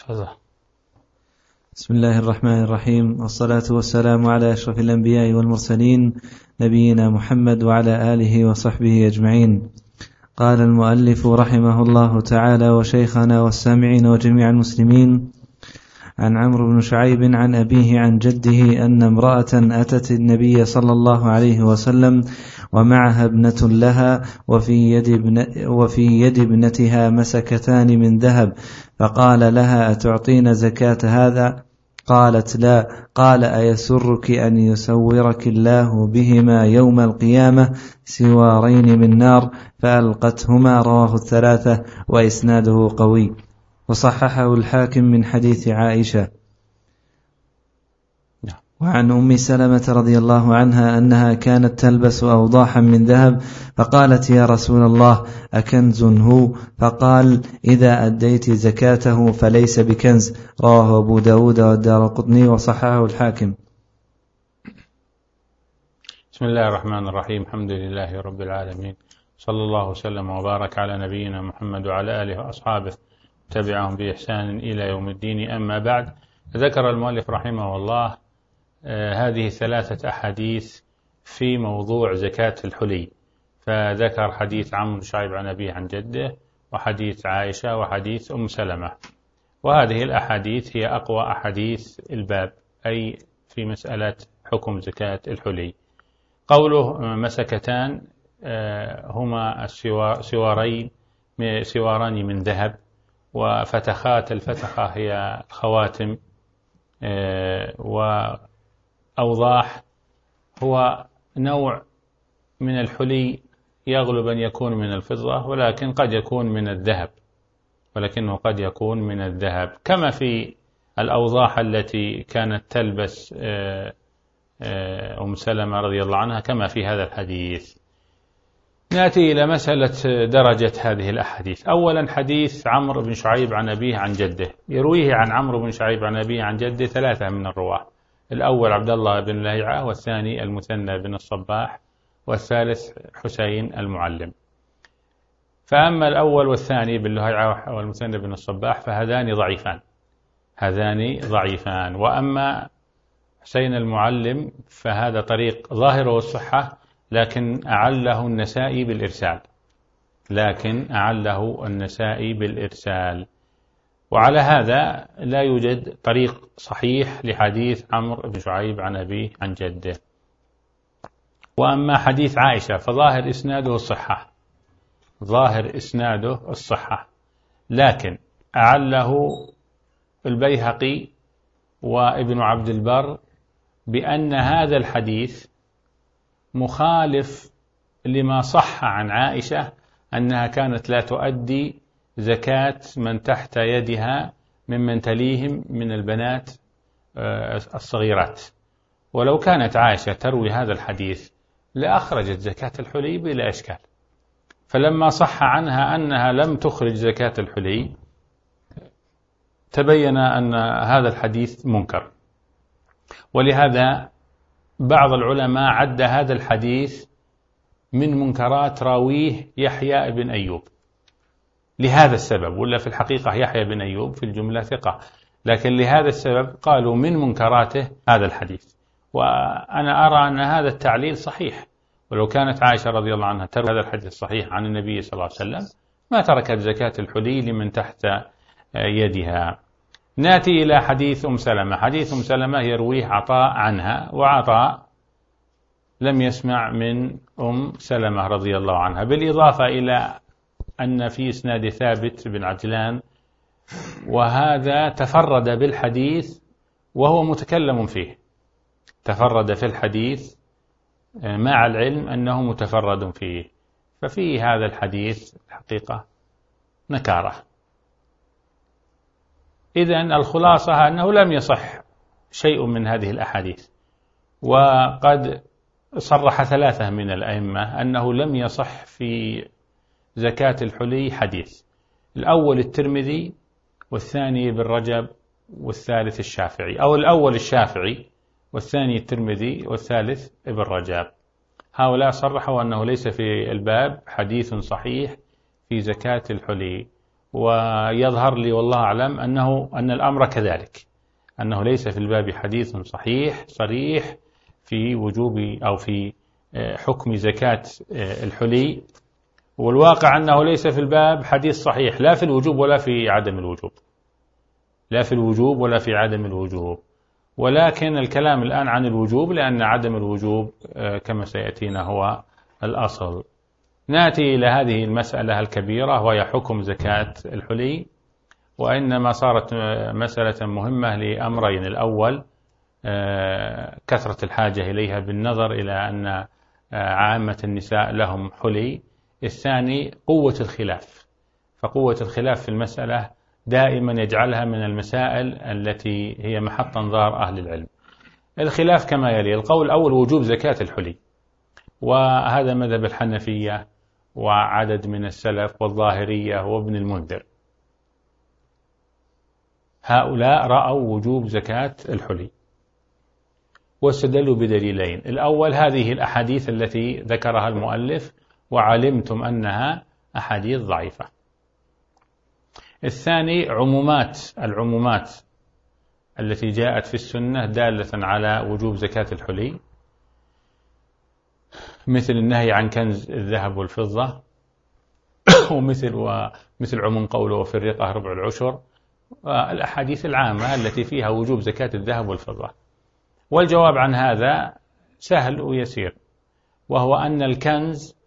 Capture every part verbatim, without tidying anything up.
فضل. بسم الله الرحمن الرحيم، والصلاة والسلام على أشرف الأنبياء والمرسلين نبينا محمد وعلى آله وصحبه أجمعين. قال المؤلف رحمه الله تعالى: وشيخنا والسامعين وجميع المسلمين، عن عمرو بن شعيب عن أبيه عن جده أن امرأة أتت النبي صلى الله عليه وسلم ومعها ابنة لها وفي يد, ابن وفي يد ابنتها مسكتان من ذهب، فقال لها: أتعطين زكاة هذا؟ قالت: لا. قال: أيسرك أن يسورك الله بهما يوم القيامة سوارين من نار؟ فألقتهما. رواه الثلاثة وإسناده قوي، وصححه الحاكم من حديث عائشة. وعن أم سلمة رضي الله عنها أنها كانت تلبس أوضاحا من ذهب، فقالت: يا رسول الله، أكنز هو؟ فقال: إذا أديت زكاته فليس بكنز. رواه أبو داود والدارقطني وصححه الحاكم. بسم الله الرحمن الرحيم، الحمد لله رب العالمين، صلى الله وسلم وبارك على نبينا محمد وعلى آله وأصحابه تبعهم بإحسان إلى يوم الدين. أما بعد، ذكر المؤلف رحمه الله آه هذه ثلاثة أحاديث في موضوع زكاة الحلي، فذكر حديث عمرو بن شعيب عن أبيه عن جده، وحديث عائشة، وحديث أم سلمة. وهذه الأحاديث هي أقوى أحاديث الباب، أي في مسألة حكم زكاة الحلي. قوله مسكتان آه هما السوارين سواران من ذهب، وفتخات، الفتخة هي الخواتم، آه وأوضاح هو نوع من الحلي يغلب أن يكون من الفضة، ولكن قد يكون من الذهب، ولكنه قد يكون من الذهب، كما في الأوضاح التي كانت تلبس أم سلمة رضي الله عنها كما في هذا الحديث. نأتي إلى مسألة درجة هذه الأحاديث. أولا، حديث عمرو بن شعيب عن أبيه عن جده، يرويه عن عمرو بن شعيب عن أبيه عن جده ثلاثة من الرواة: الأول عبد الله بن لهيعة، والثاني المثنى بن الصباح، والثالث حسين المعلم. فأما الأول والثاني بن لهيعة والمثنى بن الصباح فهذان ضعيفان، هذان ضعيفان. وأما حسين المعلم فهذا طريق ظاهره الصحة، لكن أعله النسائي بالإرسال، لكن أعله النسائي بالإرسال. وعلى هذا لا يوجد طريق صحيح لحديث عمرو بن شعيب عن أبيه عن جده. وأما حديث عائشة فظاهر إسناده الصحة، ظاهر إسناده الصحة، لكن أعله البيهقي وابن عبد البر بأن هذا الحديث مخالف لما صح عن عائشة أنها كانت لا تؤدي زكاة من تحت يدها ممن تليهم من البنات الصغيرات. ولو كانت عائشة تروي هذا الحديث لأخرجت زكاة الحلي بلا إشكال، فلما صح عنها أنها لم تخرج زكاة الحلي تبين أن هذا الحديث منكر. ولهذا بعض العلماء عد هذا الحديث من منكرات راويه يحيى بن أيوب، لهذا السبب. ولا في الحقيقة يحيى بن أيوب في الجملة ثقة، لكن لهذا السبب قالوا من منكراته هذا الحديث. وأنا أرى أن هذا التعليل صحيح، ولو كانت عائشة رضي الله عنها تروي هذا الحديث الصحيح عن النبي صلى الله عليه وسلم ما تركت زكاة الحلي لمن تحت يدها. نأتي إلى حديث أم سلمة. حديث أم سلمة يرويه عطاء عنها، وعطاء لم يسمع من أم سلمة رضي الله عنها، بالإضافة إلى أن في إسناد ثابت بن عجلان، وهذا تفرد بالحديث وهو متكلم فيه، تفرد في الحديث مع العلم أنه متفرد فيه، ففي هذا الحديث الحقيقة نكارة. إذن الخلاصة أنه لم يصح شيء من هذه الأحاديث، وقد صرح ثلاثة من الأئمة أنه لم يصح في زكاة الحلي حديث: الأول الترمذي، والثاني ابن رجب، والثالث الشافعي، أو الأول الشافعي، والثاني الترمذي، والثالث ابن رجب. هؤلاء صرحوا أنه ليس في الباب حديث صحيح في زكاة الحلي. ويظهر لي والله أعلم أنه أن الأمر كذلك، أنه ليس في الباب حديث صحيح صريح في وجوب أو في حكم زكاة الحلي، والواقع أنه ليس في الباب حديث صحيح لا في الوجوب ولا في عدم الوجوب، لا في الوجوب ولا في عدم الوجوب، ولكن الكلام الآن عن الوجوب لأن عدم الوجوب كما سيأتينا هو الأصل. نأتي إلى هذه المسألة الكبيرة وهي حكم زكاة الحلي، وإنما صارت مسألة مهمة لأمرين: الأول كثرة الحاجة إليها بالنظر إلى أن عامة النساء لهم حلي، الثاني قوة الخلاف، فقوة الخلاف في المسألة دائما يجعلها من المسائل التي هي محط انظار أهل العلم. الخلاف كما يلي: القول الأول وجوب زكاة الحلي، وهذا مذهب الحنفية وعدد من السلف والظاهرية وابن المنذر، هؤلاء رأوا وجوب زكاة الحلي واستدلوا بدليلين: الأول هذه الأحاديث التي ذكرها المؤلف وعلمتم أنها أحاديث ضعيفة. الثاني عمومات العمومات التي جاءت في السنة دالة على وجوب زكاة الحلي، مثل النهي عن كنز الذهب والفضة، ومثل ومثل عموم قوله وفي الرقة ربع العشر، والأحاديث العامة التي فيها وجوب زكاة الذهب والفضة. والجواب عن هذا سهل ويسير، وهو أن الكنز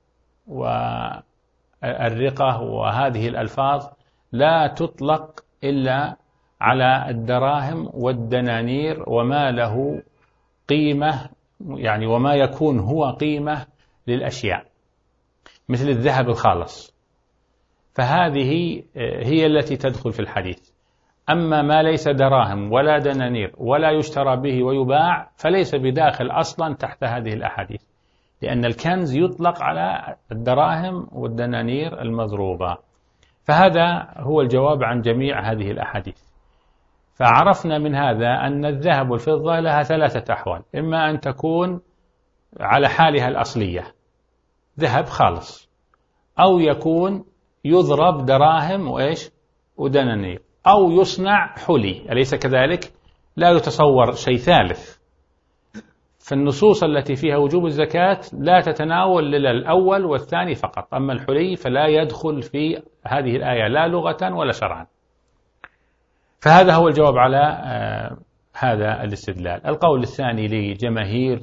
والرقة وهذه الألفاظ لا تطلق إلا على الدراهم والدنانير وما له قيمة، يعني وما يكون هو قيمة للأشياء مثل الذهب الخالص، فهذه هي التي تدخل في الحديث. أما ما ليس دراهم ولا دنانير ولا يشترى به ويباع فليس بداخل أصلا تحت هذه الأحاديث، لأن الكنز يطلق على الدراهم والدنانير المضروبة. فهذا هو الجواب عن جميع هذه الأحاديث. فعرفنا من هذا أن الذهب والفضة لها ثلاثة أحوال: إما أن تكون على حالها الأصلية ذهب خالص، أو يكون يضرب دراهم وإيش ودنانير، أو يصنع حلي، أليس كذلك؟ لا يتصور شيء ثالث. فالنصوص التي فيها وجوب الزكاة لا تتناول إلا الأول والثاني فقط، أما الحلي فلا يدخل في هذه الآية لا لغة ولا شرعا. فهذا هو الجواب على آه هذا الاستدلال. القول الثاني لجماهير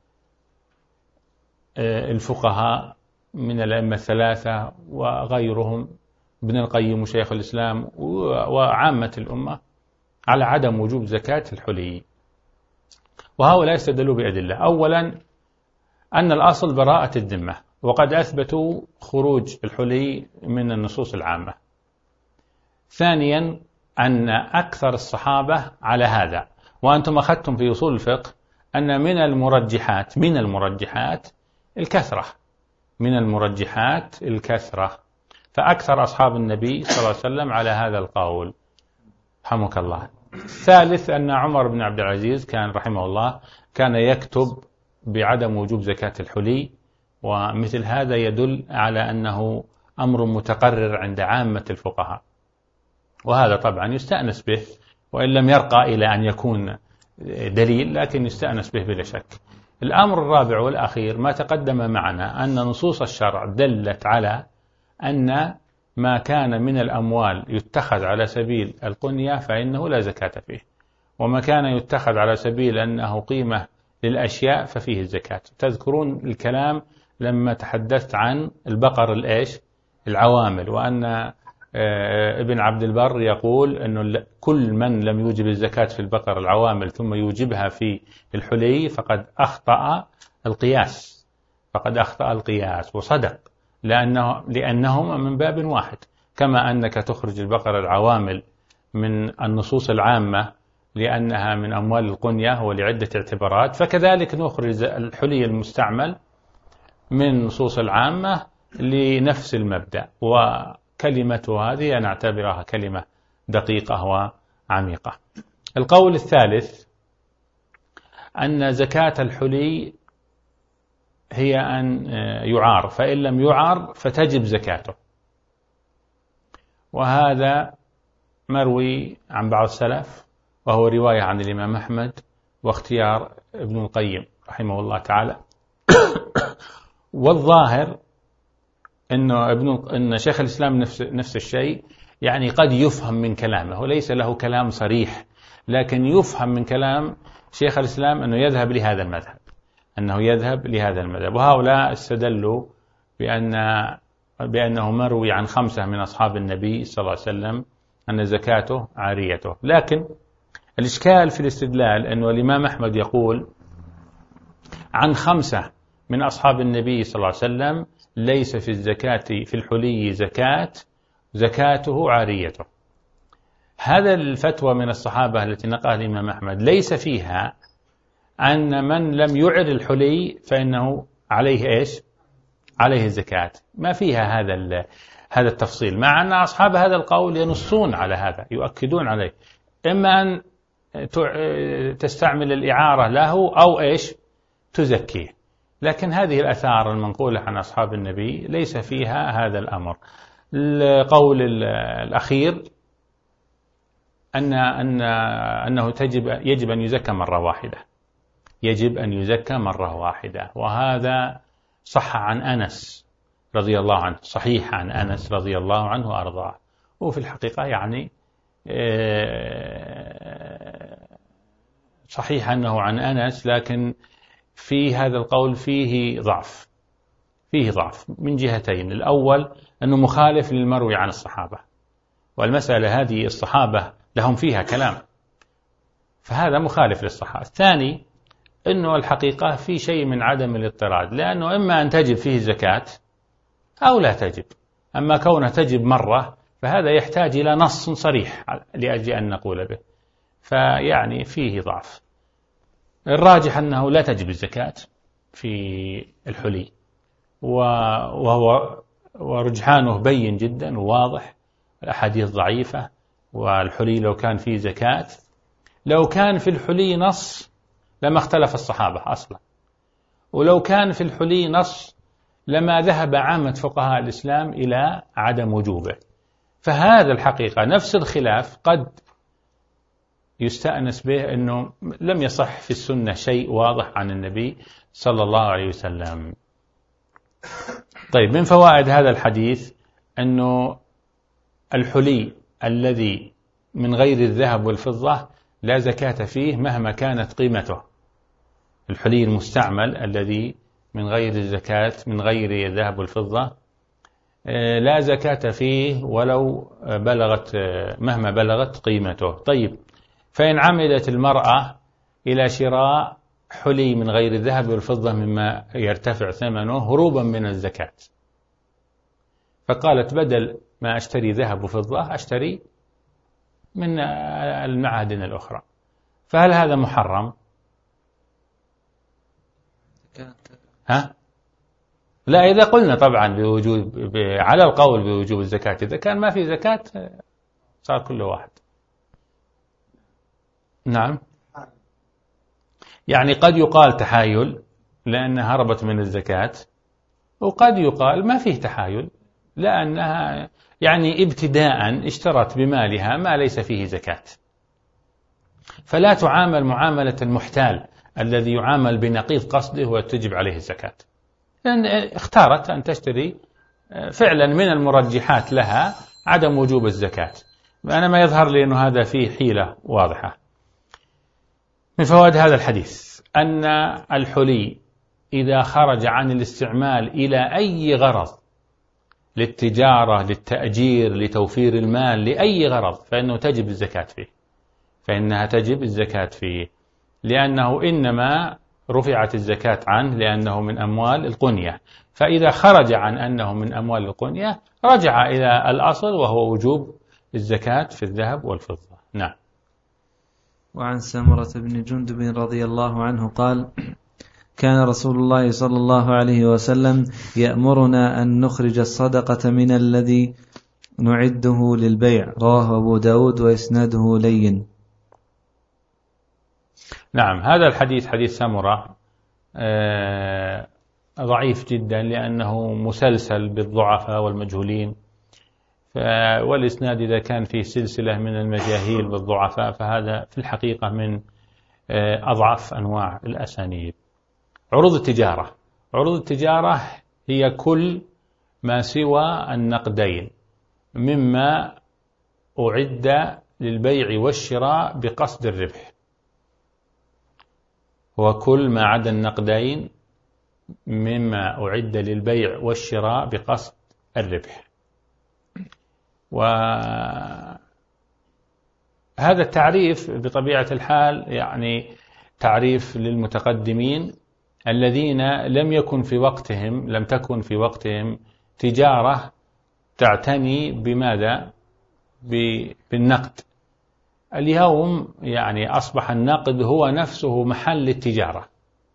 آه الفقهاء من الأئمة الثلاثة وغيرهم، ابن القيم وشيخ الإسلام وعامة الأمة، على عدم وجوب زكاة الحلي، وهؤلاء استدلوا بأدلة. أولا أن الأصل براءة الذمة، وقد أثبتوا خروج الحلي من النصوص العامة. ثانيا أن أكثر الصحابة على هذا، وأنتم أخذتم في أصول الفقه أن من المرجحات من المرجحات الكثرة من المرجحات الكثرة فأكثر أصحاب النبي صلى الله عليه وسلم على هذا القول، رحمك الله. الثالث أن عمر بن عبد العزيز كان رحمه الله كان يكتب بعدم وجوب زكاة الحلي، ومثل هذا يدل على أنه أمر متقرر عند عامة الفقهاء، وهذا طبعا يستأنس به وإن لم يرقى إلى أن يكون دليل، لكن يستأنس به بلا شك. الأمر الرابع والأخير ما تقدم معنا أن نصوص الشرع دلت على أن ما كان من الأموال يتخذ على سبيل القنية فإنه لا زكاة فيه، وما كان يتخذ على سبيل أنه قيمة للأشياء ففيه الزكاة. تذكرون الكلام لما تحدثت عن البقر الإيش العوامل، وأن ابن عبد البر يقول أنه كل من لم يوجب الزكاة في البقر العوامل ثم يوجبها في الحلي فقد أخطأ القياس فقد أخطأ القياس وصدق، لأنه لأنهما من باب واحد. كما أنك تخرج البقر العوامل من النصوص العامة لأنها من أموال القنية ولعدة اعتبارات، فكذلك نخرج الحلي المستعمل من النصوص العامة لنفس المبدأ. وكلمة هذه أنا أعتبرها كلمة دقيقة وعميقة. القول الثالث أن زكاة الحلي هي أن يعار، فإن لم يعار فتجب زكاته. وهذا مروي عن بعض السلف، وهو رواية عن الإمام أحمد واختيار ابن القيم رحمه الله تعالى. والظاهر إنه ابن إن شيخ الإسلام نفس نفس الشيء، يعني قد يفهم من كلامه، وليس له كلام صريح، لكن يفهم من كلام شيخ الإسلام أنه يذهب لهذا المذهب، أنه يذهب لهذا المذهب. وهؤلاء استدلوا بأن بأنه مروي عن خمسة من أصحاب النبي صلى الله عليه وسلم أن زكاته عاريته. لكن الإشكال في الاستدلال أنه الإمام أحمد يقول عن خمسة من أصحاب النبي صلى الله عليه وسلم ليس في الزكاة في الحلي زكاة، زكاته عاريته. هذا الفتوى من الصحابة التي نقلها الإمام أحمد ليس فيها أن من لم يعر الحلي فإنه عليه إيش؟ عليه الزكاة. ما فيها هذا هذا التفصيل، مع أن أصحاب هذا القول ينصون على هذا، يؤكدون عليه، إما أن تستعمل الإعارة له أو إيش؟ تزكيه. لكن هذه الآثار المنقولة عن أصحاب النبي ليس فيها هذا الأمر. القول الأخير أن أن أنه تجب يجب أن يزكى مرة واحدة، يجب أن يزكى مرة واحدة، وهذا صح عن أنس رضي الله عنه، صحيح عن أنس رضي الله عنه وأرضاه. وفي الحقيقة يعني صحيح أنه عن أنس، لكن في هذا القول فيه ضعف، فيه ضعف من جهتين. الأول أنه مخالف للمروي عن الصحابة، والمسألة هذه الصحابة لهم فيها كلام، فهذا مخالف للصحابة. الثاني أنه الحقيقة في شيء من عدم الاضطراد، لأنه إما أن تجب فيه الزكاة أو لا تجب، أما كونها تجب مرة فهذا يحتاج إلى نص صريح لأجل أن نقول به، فيعني فيه ضعف. الراجح أنه لا تجب الزكاة في الحلي، وهو ورجحانه بين جدا وواضح، الأحاديث ضعيفة. والحلي لو كان فيه زكاة، لو كان في الحلي نص لما اختلف الصحابة أصلا، ولو كان في الحلي نص لما ذهب عامة فقهاء الإسلام إلى عدم وجوبه. فهذا الحقيقة نفس الخلاف قد يستأنس به أنه لم يصح في السنة شيء واضح عن النبي صلى الله عليه وسلم. طيب، من فوائد هذا الحديث أنه الحلي الذي من غير الذهب والفضة لا زكاة فيه مهما كانت قيمته. الحلي المستعمل الذي من غير الزكاة، من غير الذهب والفضة، لا زكاة فيه ولو بلغت مهما بلغت قيمته. طيب، فإن عمدت المرأة إلى شراء حلي من غير الذهب والفضة مما يرتفع ثمنه هروبا من الزكاة، فقالت بدل ما أشتري ذهب وفضة أشتري من المعادن الأخرى، فهل هذا محرم؟ ها؟ لا، إذا قلنا طبعا بوجود على القول بوجوب الزكاة، إذا كان ما في زكاة صار كل واحد. نعم، يعني قد يقال تحايل لأنها هربت من الزكاة، وقد يقال ما فيه تحايل لأنها يعني ابتداء اشترت بمالها ما ليس فيه زكاة، فلا تعامل معاملة المحتال الذي يعامل بنقيض قصده وتجب عليه الزكاة، لأن اختارت أن تشتري فعلا من المرجحات لها عدم وجوب الزكاة. أنا ما يظهر لي أنه هذا فيه حيلة واضحة. من فوائد هذا الحديث أن الحلي إذا خرج عن الاستعمال إلى أي غرض، للتجارة، للتأجير، لتوفير المال، لأي غرض، فإنه تجب الزكاة فيه، فإنها تجب الزكاة فيه، لأنه إنما رفعت الزكاة عنه لأنه من أموال القنية، فإذا خرج عن أنه من أموال القنية رجع إلى الأصل وهو وجوب الزكاة في الذهب والفضة. نعم. وعن سمرة بن جندب رضي الله عنه قال: كان رسول الله صلى الله عليه وسلم يأمرنا أن نخرج الصدقة من الذي نعده للبيع. رواه أبو داود وإسناده لين. نعم، هذا الحديث حديث سمرة ضعيف جدا لأنه مسلسل بالضعفاء والمجهولين، والإسناد إذا كان فيه سلسلة من المجاهيل والضعفاء فهذا في الحقيقة من أضعف أنواع الأسانيد. عروض التجارة. عروض التجارة هي كل ما سوى النقدين مما أعد للبيع والشراء بقصد الربح، وكل ما عدا النقدين مما أعد للبيع والشراء بقصد الربح. وهذا التعريف بطبيعة الحال يعني تعريف للمتقدمين الذين لم يكن في وقتهم لم تكن في وقتهم تجارة تعتني بماذا؟ بالنقد. اليوم يعني أصبح النقد هو نفسه محل التجارة.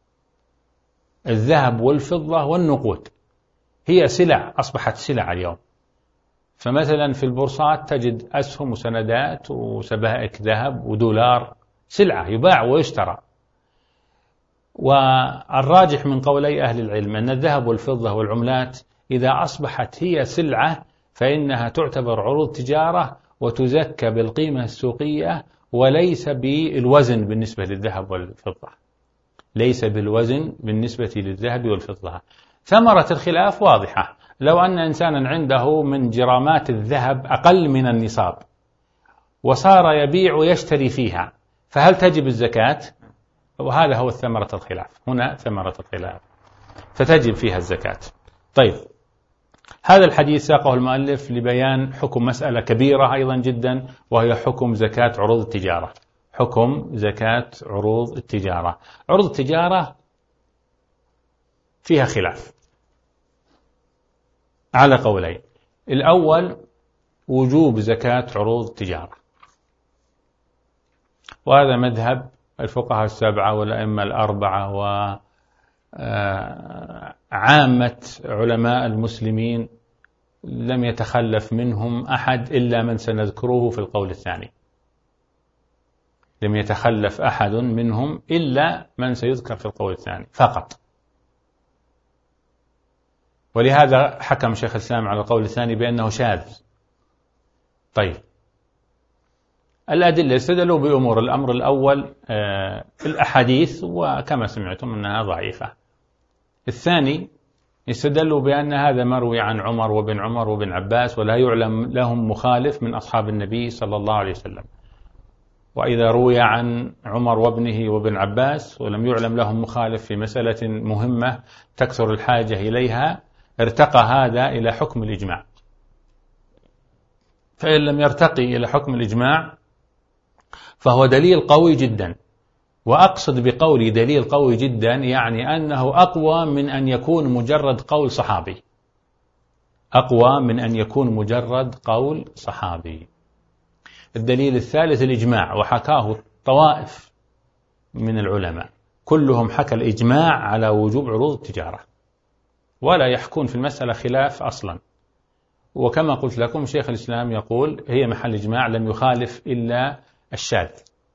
الذهب والفضة والنقود هي سلع، أصبحت سلع اليوم. فمثلا في البورصات تجد أسهم وسندات وسبائك ذهب ودولار، سلعة يباع ويشترى. والراجح من قولي أهل العلم أن الذهب والفضة والعملات إذا أصبحت هي سلعة فإنها تعتبر عروض تجارة وتزكى بالقيمة السوقية وليس بالوزن بالنسبة للذهب والفضة، ليس بالوزن بالنسبة للذهب والفضة. ثمرة الخلاف واضحة. لو أن إنسانا عنده من جرامات الذهب أقل من النصاب وصار يبيع ويشتري فيها فهل تجب الزكاة؟ وهذا هو ثمرة الخلاف، هنا ثمرة الخلاف، فتجب فيها الزكاة. طيب، هذا الحديث ساقه المؤلف لبيان حكم مسألة كبيرة أيضا جدا، وهي حكم زكاة عروض التجارة. حكم زكاة عروض التجارة. عروض التجارة فيها خلاف على قولين. الأول وجوب زكاة عروض التجارة، وهذا مذهب الفقهاء السبعة والأئمة الأربعة وعامة علماء المسلمين، لم يتخلف منهم أحد إلا من سنذكره في القول الثاني. لم يتخلف أحد منهم إلا من سيذكر في القول الثاني فقط. ولهذا حكم شيخ الإسلام على القول الثاني بأنه شاذ. طيب، الأدلة استدلوا بأمور. الأمر الأول آه الأحاديث، وكما سمعتم أنها ضعيفة. الثاني استدلوا بأن هذا مروي عن عمر وابن عمر وابن عباس ولا يعلم لهم مخالف من أصحاب النبي صلى الله عليه وسلم. وإذا روي عن عمر وابنه وابن عباس ولم يعلم لهم مخالف في مسألة مهمة تكثر الحاجة إليها ارتقى هذا إلى حكم الإجماع. فإن لم يرتقي إلى حكم الإجماع فهو دليل قوي جدا. وأقصد بقولي دليل قوي جدا يعني أنه أقوى من أن يكون مجرد قول صحابي، أقوى من أن يكون مجرد قول صحابي. الدليل الثالث الإجماع، وحكاه طوائف من العلماء كلهم حكى الإجماع على وجوب عروض التجارة، ولا يحكون في المسألة خلاف أصلا. وكما قلت لكم شيخ الإسلام يقول هي محل إجماع، لم يخالف إلا الشاذ.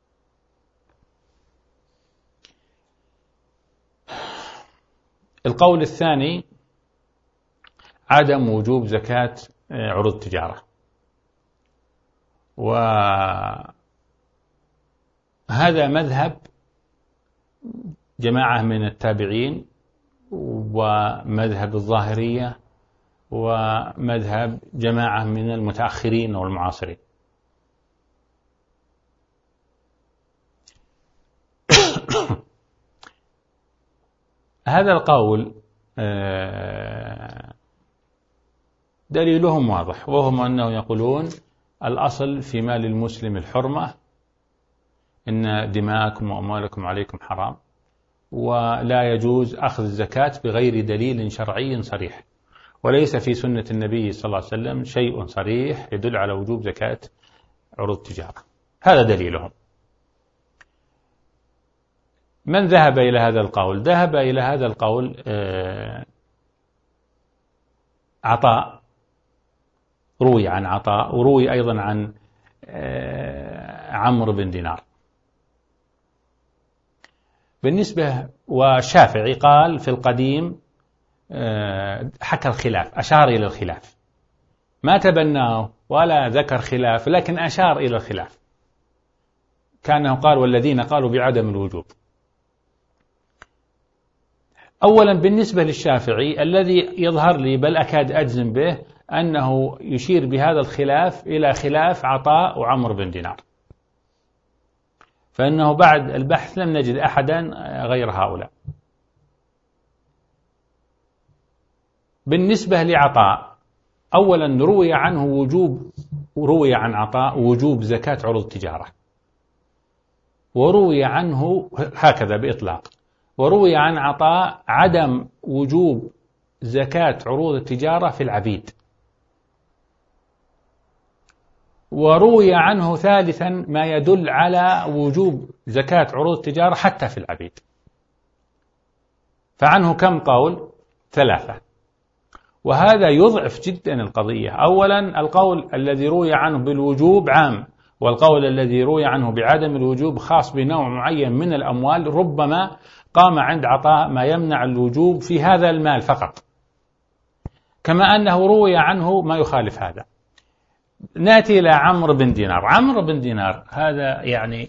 القول الثاني عدم وجوب زكاة عروض التجارة، وهذا مذهب جماعة من التابعين ومذهب الظاهرية ومذهب جماعة من المتأخرين والمعاصرين. هذا القول دليلهم واضح، وهم أنه يقولون الأصل في مال المسلم الحرمة، إن دماءكم وأموالكم عليكم حرام، ولا يجوز أخذ الزكاة بغير دليل شرعي صريح، وليس في سنة النبي صلى الله عليه وسلم شيء صريح يدل على وجوب زكاة عروض التجارة. هذا دليلهم. من ذهب إلى هذا القول؟ ذهب إلى هذا القول عطاء، روي عن عطاء، وروي أيضا عن عمرو بن دينار. بالنسبة والشافعي قال في القديم حكى الخلاف، أشار إلى الخلاف، ما تبناه ولا ذكر خلاف، لكن أشار إلى الخلاف، كأنه قال والذين قالوا بعدم الوجوب. أولا بالنسبة للشافعي الذي يظهر لي بل أكاد أجزم به أنه يشير بهذا الخلاف إلى خلاف عطاء وعمر بن دينار، فإنه بعد البحث لم نجد أحدا غير هؤلاء. بالنسبة لعطاء، أولا روي عنه وجوب روي عن عطاء وجوب زكاة عروض التجارة، وروي عنه هكذا بإطلاق، وروي عن عطاء عدم وجوب زكاة عروض التجارة في العبيد، وروي عنه ثالثا ما يدل على وجوب زكاة عروض التجارة حتى في العبيد. فعنه كم قول؟ ثلاثة، وهذا يضعف جدا القضية. أولا القول الذي روي عنه بالوجوب عام، والقول الذي روي عنه بعدم الوجوب خاص بنوع معين من الأموال، ربما قام عند عطاء ما يمنع الوجوب في هذا المال فقط، كما أنه روي عنه ما يخالف هذا. نأتي إلى عمرو بن دينار. عمرو بن دينار هذا يعني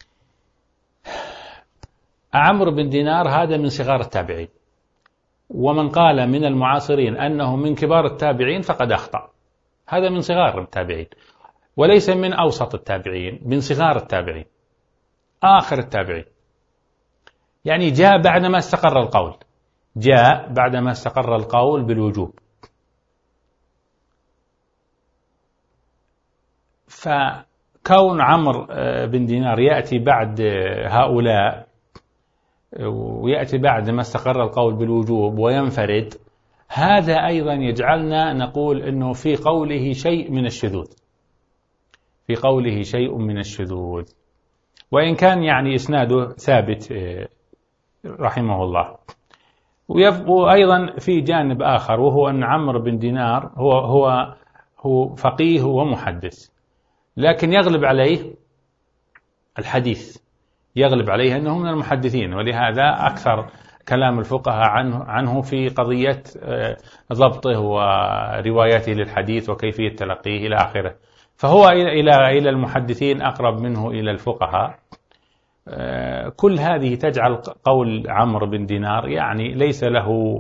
عمرو بن دينار هذا من صغار التابعين، ومن قال من المعاصرين أنه من كبار التابعين فقد أخطأ. هذا من صغار التابعين وليس من أوسط التابعين، من صغار التابعين آخر التابعين، يعني جاء بعدما استقر القول جاء بعدما استقر القول بالوجوب. فكون عمرو بن دينار يأتي بعد هؤلاء ويأتي بعد ما استقر القول بالوجوب وينفرد، هذا أيضا يجعلنا نقول أنه في قوله شيء من الشذوذ في قوله شيء من الشذوذ وإن كان يعني إسناده ثابت رحمه الله. وأيضا في جانب آخر، وهو أن عمرو بن دينار هو هو هو فقيه ومحدث، لكن يغلب عليه الحديث، يغلب عليه أنه من المحدثين، ولهذا أكثر كلام الفقهاء عنه عنه في قضية ضبطه وروايته للحديث وكيفية تلقيه إلى آخره، فهو إلى إلى المحدثين أقرب منه إلى الفقهاء. كل هذه تجعل قول عمرو بن دينار يعني ليس له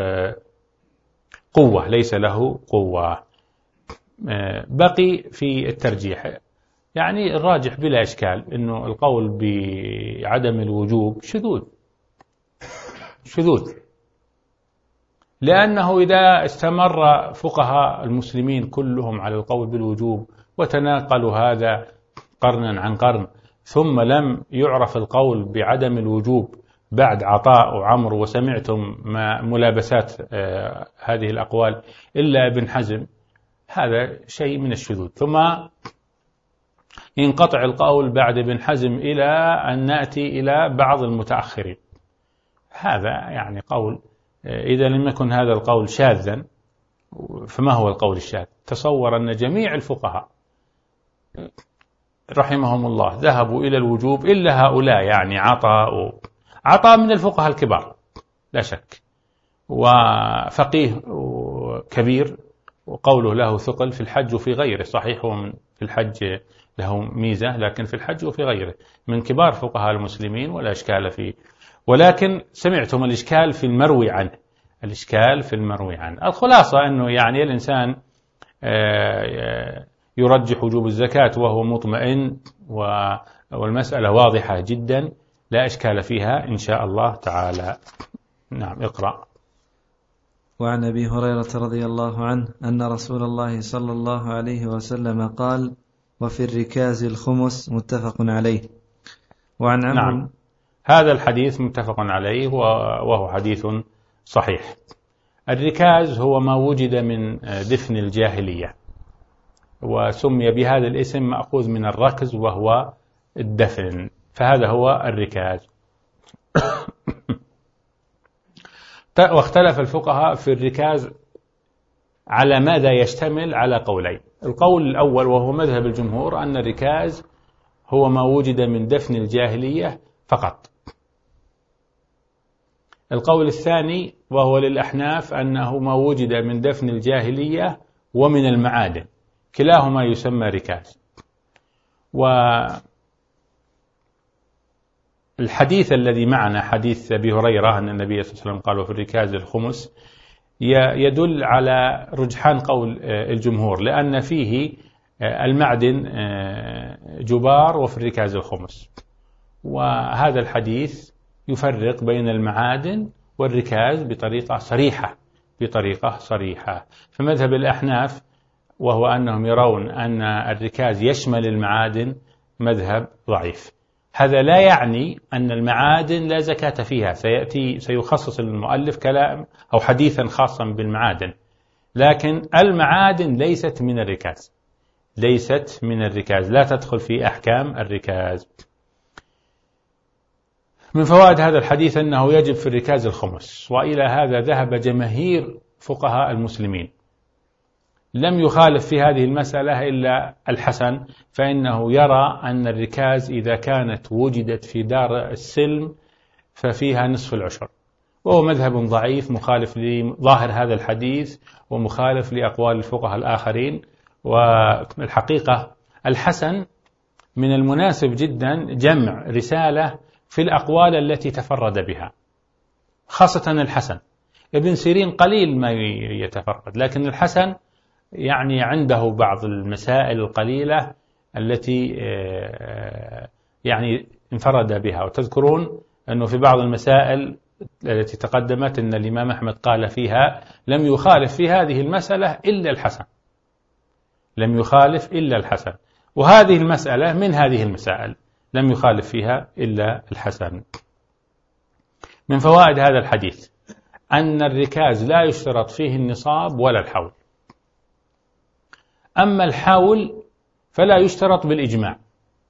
قوة ليس له قوة. بقي في الترجيح، يعني الراجح بلا إشكال أنه القول بعدم الوجوب شذوذ شذوذ لأنه إذا استمر فقهاء المسلمين كلهم على القول بالوجوب وتناقلوا هذا قرنا عن قرن، ثم لم يعرف القول بعدم الوجوب بعد عطاء وعمر، وسمعتم ما ملابسات هذه الأقوال إلا ابن حزم، هذا شيء من الشذوذ. ثم ينقطع القول بعد ابن حزم إلى أن نأتي إلى بعض المتأخرين. هذا يعني قول، إذا لم يكن هذا القول شاذا فما هو القول الشاذ؟ تصور أن جميع الفقهاء رحمهم الله ذهبوا إلى الوجوب إلا هؤلاء، يعني عطاء عطاء من الفقهاء الكبار لا شك، وفقيه كبير وقوله له ثقل في الحج وفي غيره، صحيح هو من في الحج له ميزة، لكن في الحج وفي غيره من كبار فقهاء المسلمين ولا إشكال فيه. ولكن سمعتم الإشكال في المروي عنه الإشكال في المروي عنه الخلاصة أنه يعني الإنسان يرجح وجوب الزكاة وهو مطمئن، والمسألة واضحة جدا لا إشكال فيها إن شاء الله تعالى. نعم اقرأ. وعن أبي هريرة رضي الله عنه أن رسول الله صلى الله عليه وسلم قال: وفي الركاز الخمس، متفق عليه. وعن عمرو نعم، هذا الحديث متفق عليه وهو حديث صحيح. الركاز هو ما وجد من دفن الجاهلية، وسمي بهذا الاسم مأخوذ من الركز وهو الدفن، فهذا هو الركاز. واختلف الفقهاء في الركاز على ماذا يشتمل على قولين. القول الأول وهو مذهب الجمهور أن الركاز هو ما وجد من دفن الجاهلية فقط. القول الثاني وهو للأحناف أنه ما وجد من دفن الجاهلية ومن المعادن، كلاهما يسمى ركاز. والحديث الذي معنا حديث أبي هريرة أن النبي صلى الله عليه وسلم قال وفي الركاز الخمس يدل على رجحان قول الجمهور، لأن فيه المعدن جبار وفي الركاز الخمس، وهذا الحديث يفرق بين المعادن والركاز بطريقة صريحة بطريقة صريحة. فمذهب الأحناف وهو أنهم يرون أن الركاز يشمل المعادن مذهب ضعيف. هذا لا يعني أن المعادن لا زكاة فيها، سيأتي سيخصص المؤلف كلام أو حديثا خاصا بالمعادن، لكن المعادن ليست من الركاز ليست من الركاز لا تدخل في أحكام الركاز. من فوائد هذا الحديث أنه يجب في الركاز الخمس، وإلى هذا ذهب جماهير فقهاء المسلمين. لم يخالف في هذه المسألة إلا الحسن، فإنه يرى أن الركاز إذا كانت وجدت في دار السلم ففيها نصف العشر، وهو مذهب ضعيف مخالف لظاهر هذا الحديث ومخالف لأقوال الفقهاء الآخرين. والحقيقة الحسن من المناسب جدا جمع رسالة في الأقوال التي تفرد بها، خاصة الحسن. ابن سيرين قليل ما يتفرد، لكن الحسن يعني عنده بعض المسائل القليلة التي يعني انفرد بها. وتذكرون أنه في بعض المسائل التي تقدمت أن الإمام أحمد قال فيها لم يخالف في هذه المسألة إلا الحسن لم يخالف إلا الحسن وهذه المسألة من هذه المسائل لم يخالف فيها إلا الحسن. من فوائد هذا الحديث أن الركاز لا يشترط فيه النصاب ولا الحول، أما الحول فلا يشترط بالإجماع،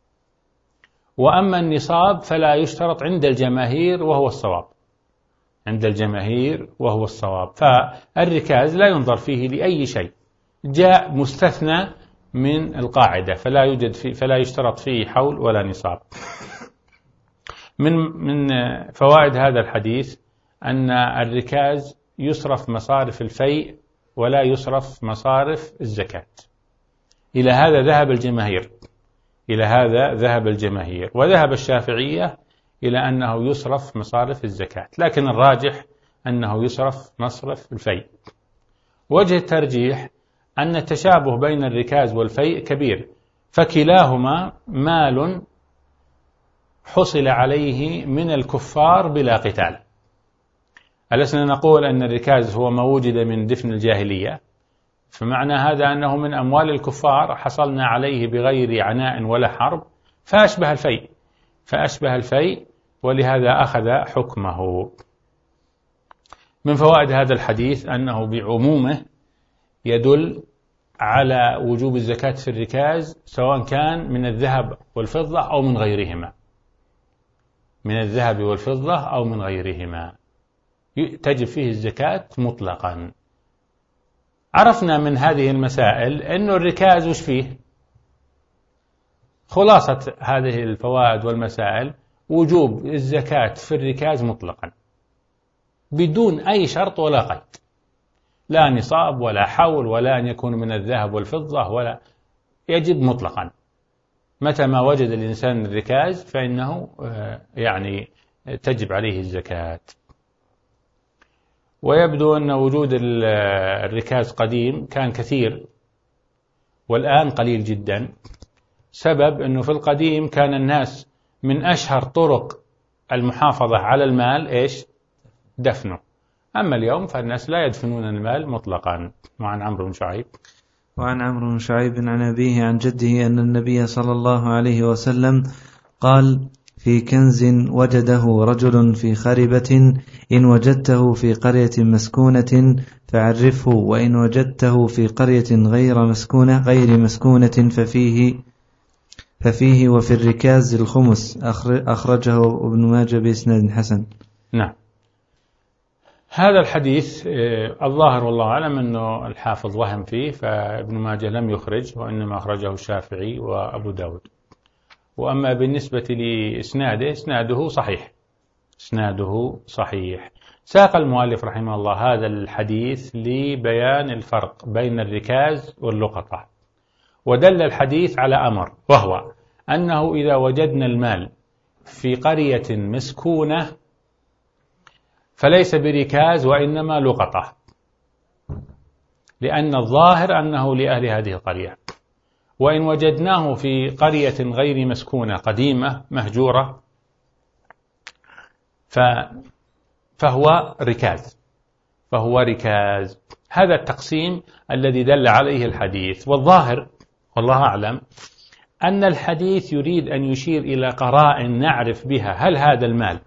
وأما النصاب فلا يشترط عند الجماهير وهو الصواب عند الجماهير وهو الصواب. فالركاز لا ينظر فيه لأي شيء، جاء مستثنى من القاعدة، فلا يوجد فيه فلا يشترط فيه حول ولا نصاب. من من فوائد هذا الحديث أن الركاز يصرف مصارف الفيء ولا يصرف مصارف الزكاة. إلى هذا ذهب الجماهير إلى هذا ذهب الجماهير وذهب الشافعية إلى أنه يصرف مصارف الزكاة، لكن الراجح أنه يصرف مصرف الفيء. وجه الترجيح أن التشابه بين الركاز والفيء كبير، فكلاهما مال حصل عليه من الكفار بلا قتال. ألسنا نقول أن الركاز هو ما وجد من دفن الجاهلية، فمعنى هذا أنه من أموال الكفار حصلنا عليه بغير عناء ولا حرب، فأشبه الفيء فأشبه الفيء ولهذا أخذ حكمه. من فوائد هذا الحديث أنه بعمومه يدل على وجوب الزكاة في الركاز، سواء كان من الذهب والفضة أو من غيرهما من الذهب والفضة أو من غيرهما تجب فيه الزكاة مطلقا. عرفنا من هذه المسائل أن الركاز وش فيه؟ خلاصة هذه الفوائد والمسائل وجوب الزكاة في الركاز مطلقا بدون أي شرط ولا قيد، لا نصاب ولا حول ولا أن يكون من الذهب والفضة، ولا يجب مطلقا. متى ما وجد الإنسان الركاز فإنه يعني تجب عليه الزكاة. ويبدو أن وجود الركاز قديم كان كثير والآن قليل جدا، سبب أنه في القديم كان الناس من أشهر طرق المحافظة على المال إيش؟ دفنه. أما اليوم فالناس لا يدفنون المال مطلقا. وعن عمرو بن شعيب وعن عمرو بن شعيب عن أبيه عن جده أن النبي صلى الله عليه وسلم قال: في كنز وجده رجل في خربة، إن وجدته في قرية مسكونة فعرفه، وإن وجدته في قرية غير مسكونة غير مسكونة ففيه ففيه وفي الركاز الخمس. أخرجه ابن ماجه بإسناد حسن. نعم. هذا الحديث الظاهر والله أعلم أنه الحافظ وهم فيه، فابن ماجه لم يخرج، وإنما أخرجه الشافعي وأبو داود. وأما بالنسبة لإسناده إسناده صحيح إسناده صحيح. ساق المؤلف رحمه الله هذا الحديث لبيان الفرق بين الركاز واللقطة، ودل الحديث على أمر، وهو أنه إذا وجدنا المال في قرية مسكونة فليس بركاز وإنما لقطة، لأن الظاهر أنه لأهل هذه القرية. وإن وجدناه في قرية غير مسكونة قديمة مهجورة فهو ركاز فهو ركاز هذا التقسيم الذي دل عليه الحديث. والظاهر والله أعلم أن الحديث يريد أن يشير إلى قرائن نعرف بها هل هذا المال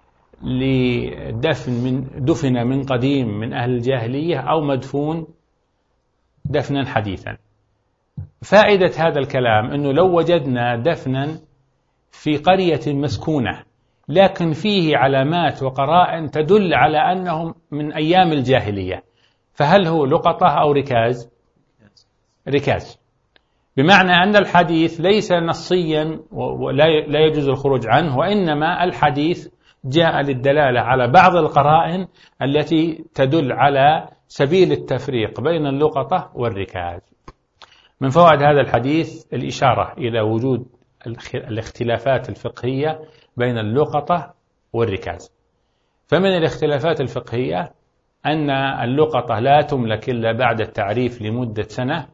لدفن من دفن من قديم من أهل الجاهلية أو مدفون دفنا حديثا. فائدة هذا الكلام أنه لو وجدنا دفنا في قرية مسكونة لكن فيه علامات وقرائن تدل على أنهم من أيام الجاهلية، فهل هو لقطة أو ركاز؟ ركاز، بمعنى أن الحديث ليس نصيا ولا يجوز الخروج عنه، وإنما الحديث جاء للدلالة على بعض القرائن التي تدل على سبيل التفريق بين اللقطة والركاز. من فوائد هذا الحديث الإشارة إلى وجود الاختلافات الفقهية بين اللقطة والركاز. فمن الاختلافات الفقهية أن اللقطة لا تملك إلا بعد التعريف لمدة سنة،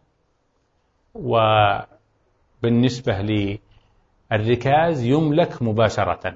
وبالنسبة للركاز يملك مباشرة.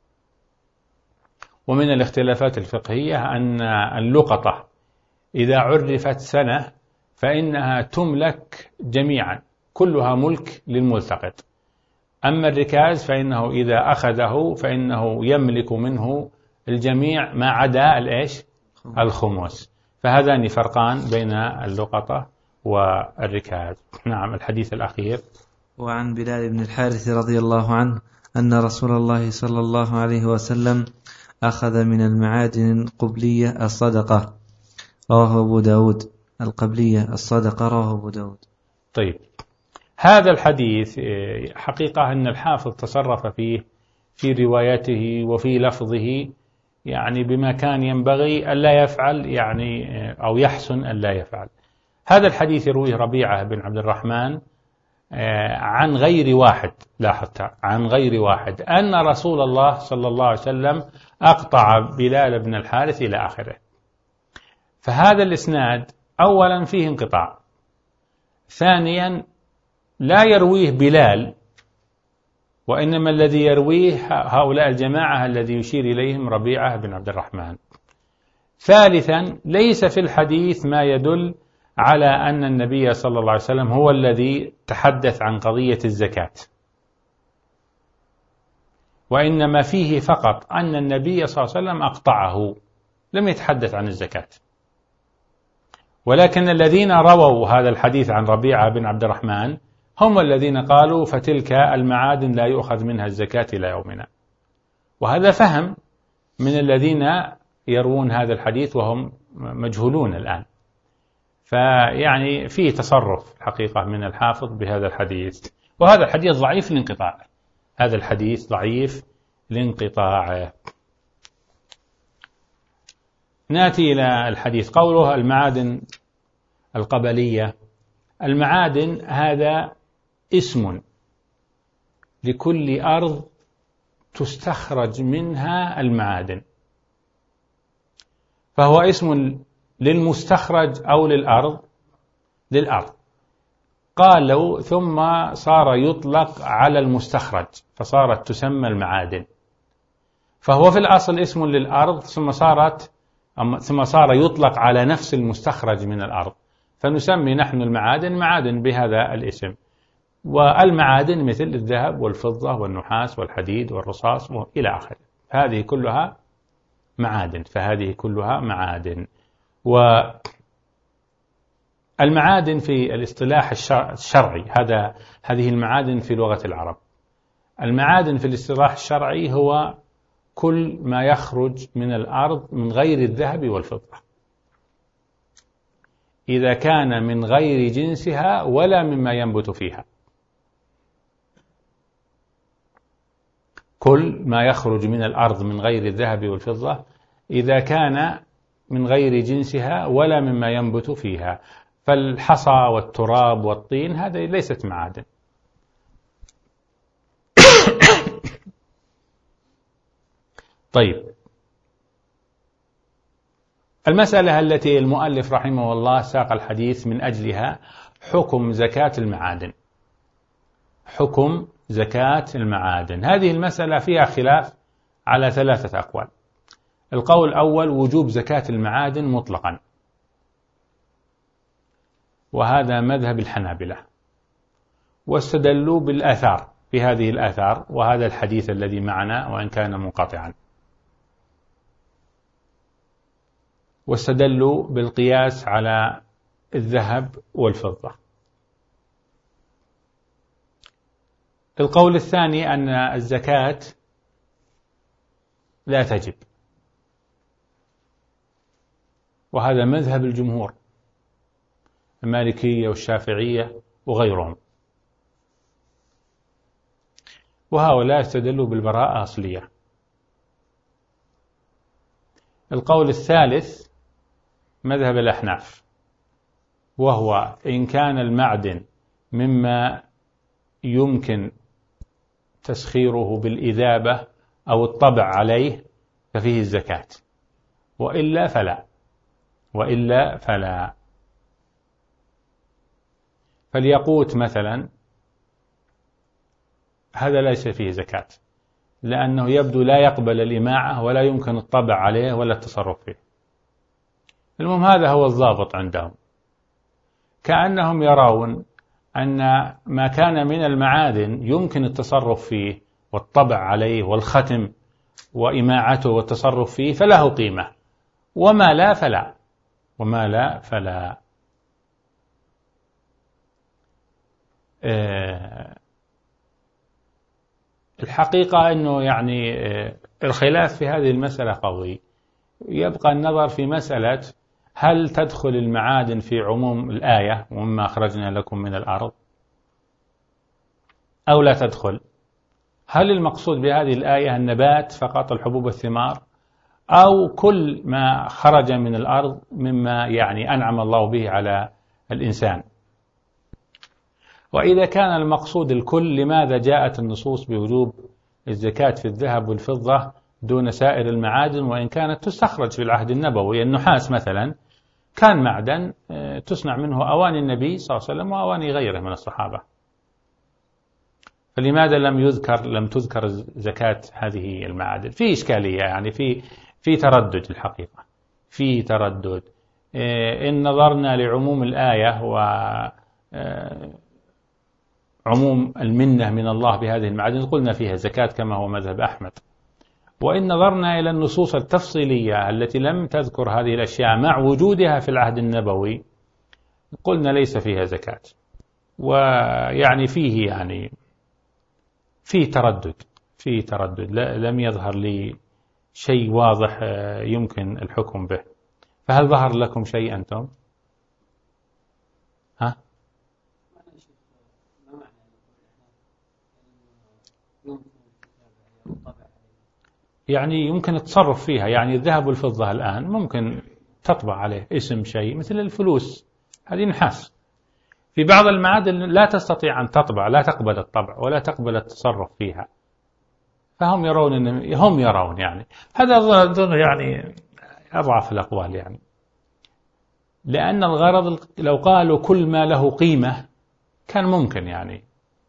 ومن الاختلافات الفقهية أن اللقطة إذا عرفت سنة فإنها تملك جميعا، كلها ملك للملتقط. أما الركاز فإنه إذا أخذه فإنه يملك منه الجميع ما عدا الإيش؟ الخمس. فهذان فرقان بين اللقطة والركاز. نعم. الحديث الأخير. وعن بلال بن الحارث رضي الله عنه أن رسول الله صلى الله عليه وسلم أخذ من المعادن القبلية الصدقة، رواه أبو داود. القبلية الصدقة، رواه أبو داود. طيب، هذا الحديث حقيقة أن الحافظ تصرف فيه في روايته وفي لفظه يعني بما كان ينبغي ألا يفعل، يعني أو يحسن ألا يفعل. هذا الحديث يرويه ربيعة بن عبد الرحمن عن غير واحد، لاحظت، عن غير واحد، أن رسول الله صلى الله عليه وسلم أقطع بلال بن الحارث إلى آخره. فهذا الإسناد أولا فيه انقطاع، ثانيا لا يرويه بلال، وإنما الذي يرويه هؤلاء الجماعة الذي يشير إليهم ربيعة بن عبد الرحمن. ثالثا ليس في الحديث ما يدل على أن النبي صلى الله عليه وسلم هو الذي تحدث عن قضية الزكاة، وإنما فيه فقط أن النبي صلى الله عليه وسلم أقطعه، لم يتحدث عن الزكاة. ولكن الذين رووا هذا الحديث عن ربيعة بن عبد الرحمن هم الذين قالوا فتلك المعادن لا يؤخذ منها الزكاة إلى يومنا. وهذا فهم من الذين يروون هذا الحديث وهم مجهولون الآن. فيعني فيه تصرف حقيقة من الحافظ بهذا الحديث. وهذا الحديث ضعيف الانقطاع، هذا الحديث ضعيف الانقطاع. نأتي إلى الحديث. قوله المعادن القبلية. المعادن هذا اسم لكل أرض تستخرج منها المعادن، فهو اسم للمستخرج أو للأرض للأرض. قالوا ثم صار يطلق على المستخرج فصارت تسمى المعادن، فهو في الأصل اسم للأرض ثم صارت ثم صار يطلق على نفس المستخرج من الأرض، فنسمي نحن المعادن معادن بهذا الاسم. والمعادن مثل الذهب والفضة والنحاس والحديد والرصاص إلى آخره، هذه كلها معادن، فهذه كلها معادن. والمعادن في الاصطلاح الشرعي، هذا هذه المعادن في لغة العرب. المعادن في الاصطلاح الشرعي هو كل ما يخرج من الأرض من غير الذهب والفضة، إذا كان من غير جنسها ولا مما ينبت فيها. كل ما يخرج من الأرض من غير الذهب والفضة إذا كان من غير جنسها ولا مما ينبت فيها. فالحصى والتراب والطين هذه ليست معادن. طيب، المسألة التي المؤلف رحمه الله ساق الحديث من أجلها حكم زكاة المعادن. حكم زكاة المعادن، هذه المسألة فيها خلاف على ثلاثة أقوال. القول الأول وجوب زكاة المعادن مطلقا، وهذا مذهب الحنابلة، واستدلوا بالآثار في هذه الآثار وهذا الحديث الذي معنا وإن كان منقطعا، واستدلوا بالقياس على الذهب والفضة. القول الثاني أن الزكاة لا تجب، وهذا مذهب الجمهور المالكية والشافعية وغيرهم، وهؤلاء استدلوا بالبراءة أصلية. القول الثالث مذهب الأحناف، وهو إن كان المعدن مما يمكن تسخيره بالإذابة أو الطبع عليه ففيه الزكاة، وإلا فلا وإلا فلا فالياقوت مثلا هذا ليس فيه زكاة، لأنه يبدو لا يقبل الإماعة ولا يمكن الطبع عليه ولا التصرف فيه. المهم هذا هو الضابط عندهم، كأنهم يرون أن ما كان من المعادن يمكن التصرف فيه والطبع عليه والختم وإماعته والتصرف فيه فله قيمة، وما لا فلا وما لا فلا أه الحقيقة أنه يعني الخلاف في هذه المسألة قوي. يبقى النظر في مسألة هل تدخل المعادن في عموم الآية ومما أخرجنا لكم من الأرض أو لا تدخل. هل المقصود بهذه الآية النبات فقط، الحبوب والثمار، أو كل ما خرج من الأرض مما يعني أنعم الله به على الإنسان؟ وإذا كان المقصود الكل، لماذا جاءت النصوص بوجوب الزكاة في الذهب والفضة دون سائر المعادن وإن كانت تستخرج في العهد النبوي؟ النحاس مثلا كان معدن تصنع منه أواني النبي صلى الله عليه وسلم وأواني غيره من الصحابة، فلماذا لم يذكر لم تذكر زكاة هذه المعادن؟ في إشكالية، يعني في في تردد الحقيقة، في تردد. إن نظرنا لعموم الآية و عموم المنة من الله بهذه المعادن قلنا فيها زكاة كما هو مذهب أحمد. وإن نظرنا إلى النصوص التفصيلية التي لم تذكر هذه الأشياء مع وجودها في العهد النبوي قلنا ليس فيها زكاة. ويعني فيه يعني فيه تردد فيه تردد لم يظهر لي شيء واضح يمكن الحكم به. فهل ظهر لكم شيء أنتم؟ ها؟ يعني يمكن التصرف فيها، يعني الذهب والفضة الآن ممكن تطبع عليه اسم شيء مثل الفلوس، هذه نحاس. في بعض المعادن لا تستطيع أن تطبع، لا تقبل الطبع ولا تقبل التصرف فيها، فهم يرون إن هم يرون يعني هذا يعني أضعف الأقوال، يعني لأن الغرض لو قالوا كل ما له قيمة كان ممكن يعني،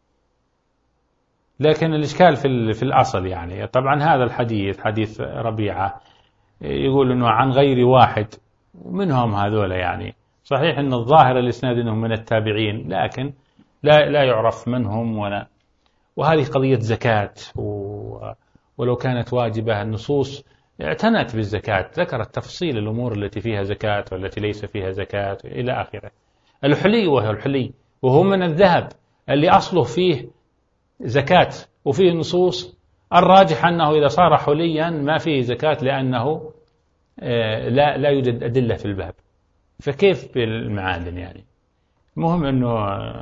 لكن الإشكال في في الأصل يعني. طبعا هذا الحديث حديث ربيعة يقول إنه عن غير واحد منهم هذول، يعني صحيح إن الظاهر الإسناد إنهم من التابعين، لكن لا لا يعرف من هم ولا. وهذه قضية زكاة، ولو كانت واجبة النصوص اعتنت بالزكاة، ذكرت تفصيل الأمور التي فيها زكاة والتي ليس فيها زكاة إلى آخره. الحلي وهو الحلي وهو من الذهب اللي أصله فيه زكاة وفيه نصوص، الراجح أنه إذا صار حليا ما فيه زكاة لأنه لا لا يوجد أدلة في الباب، فكيف بالمعادن يعني؟ المهم أنه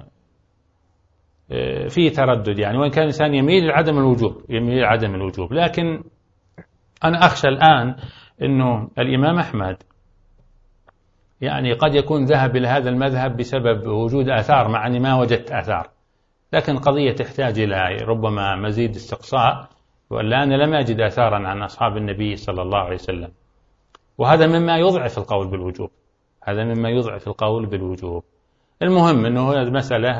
فيه تردد يعني، وإن كان الإنسان يميل لعدم الوجوب يميل لعدم الوجوب لكن أنا أخشى الآن أنه الإمام أحمد يعني قد يكون ذهب إلى هذا المذهب بسبب وجود آثار، مع أني ما وجدت آثار، لكن قضية تحتاج إلى ربما مزيد استقصاء، ولا أنا لم أجد آثارا عن أصحاب النبي صلى الله عليه وسلم. وهذا مما يضعف القول بالوجوب، هذا مما يضعف القول بالوجوب. المهم أنه المسألة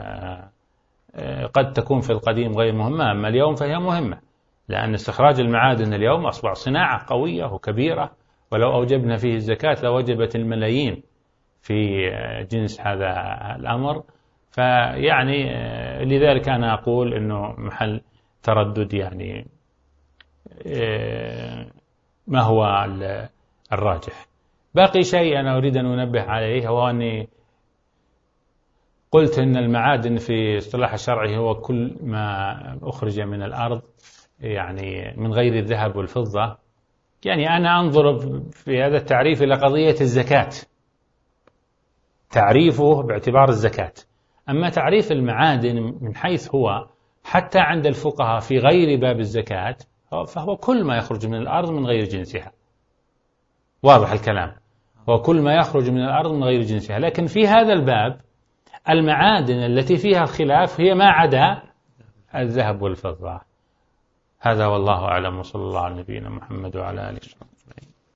قد تكون في القديم غير مهمة، أما اليوم فهي مهمة، لأن استخراج المعادن اليوم أصبح صناعة قوية وكبيرة، ولو أوجبنا فيه الزكاة لوجبت الملايين في جنس هذا الأمر. فيعني لذلك أنا أقول أنه محل تردد يعني ما هو الراجح. باقي شيء أنا أريد أن أنبه عليه، هو أني قلت أن المعادن في اصطلاح الشرعي هو كل ما أخرج من الأرض يعني من غير الذهب والفضة. يعني أنا أنظر في هذا التعريف إلى قضية الزكاة، تعريفه باعتبار الزكاة. أما تعريف المعادن من حيث هو حتى عند الفقهاء في غير باب الزكاة فهو كل ما يخرج من الأرض من غير جنسها، واضح الكلام، هو كل ما يخرج من الأرض من غير جنسها. لكن في هذا الباب المعادن التي فيها الخلاف هي ما عدا الذهب والفضة. هذا والله أعلم، وصلى الله على نبينا محمد وعلى آله وصحبه.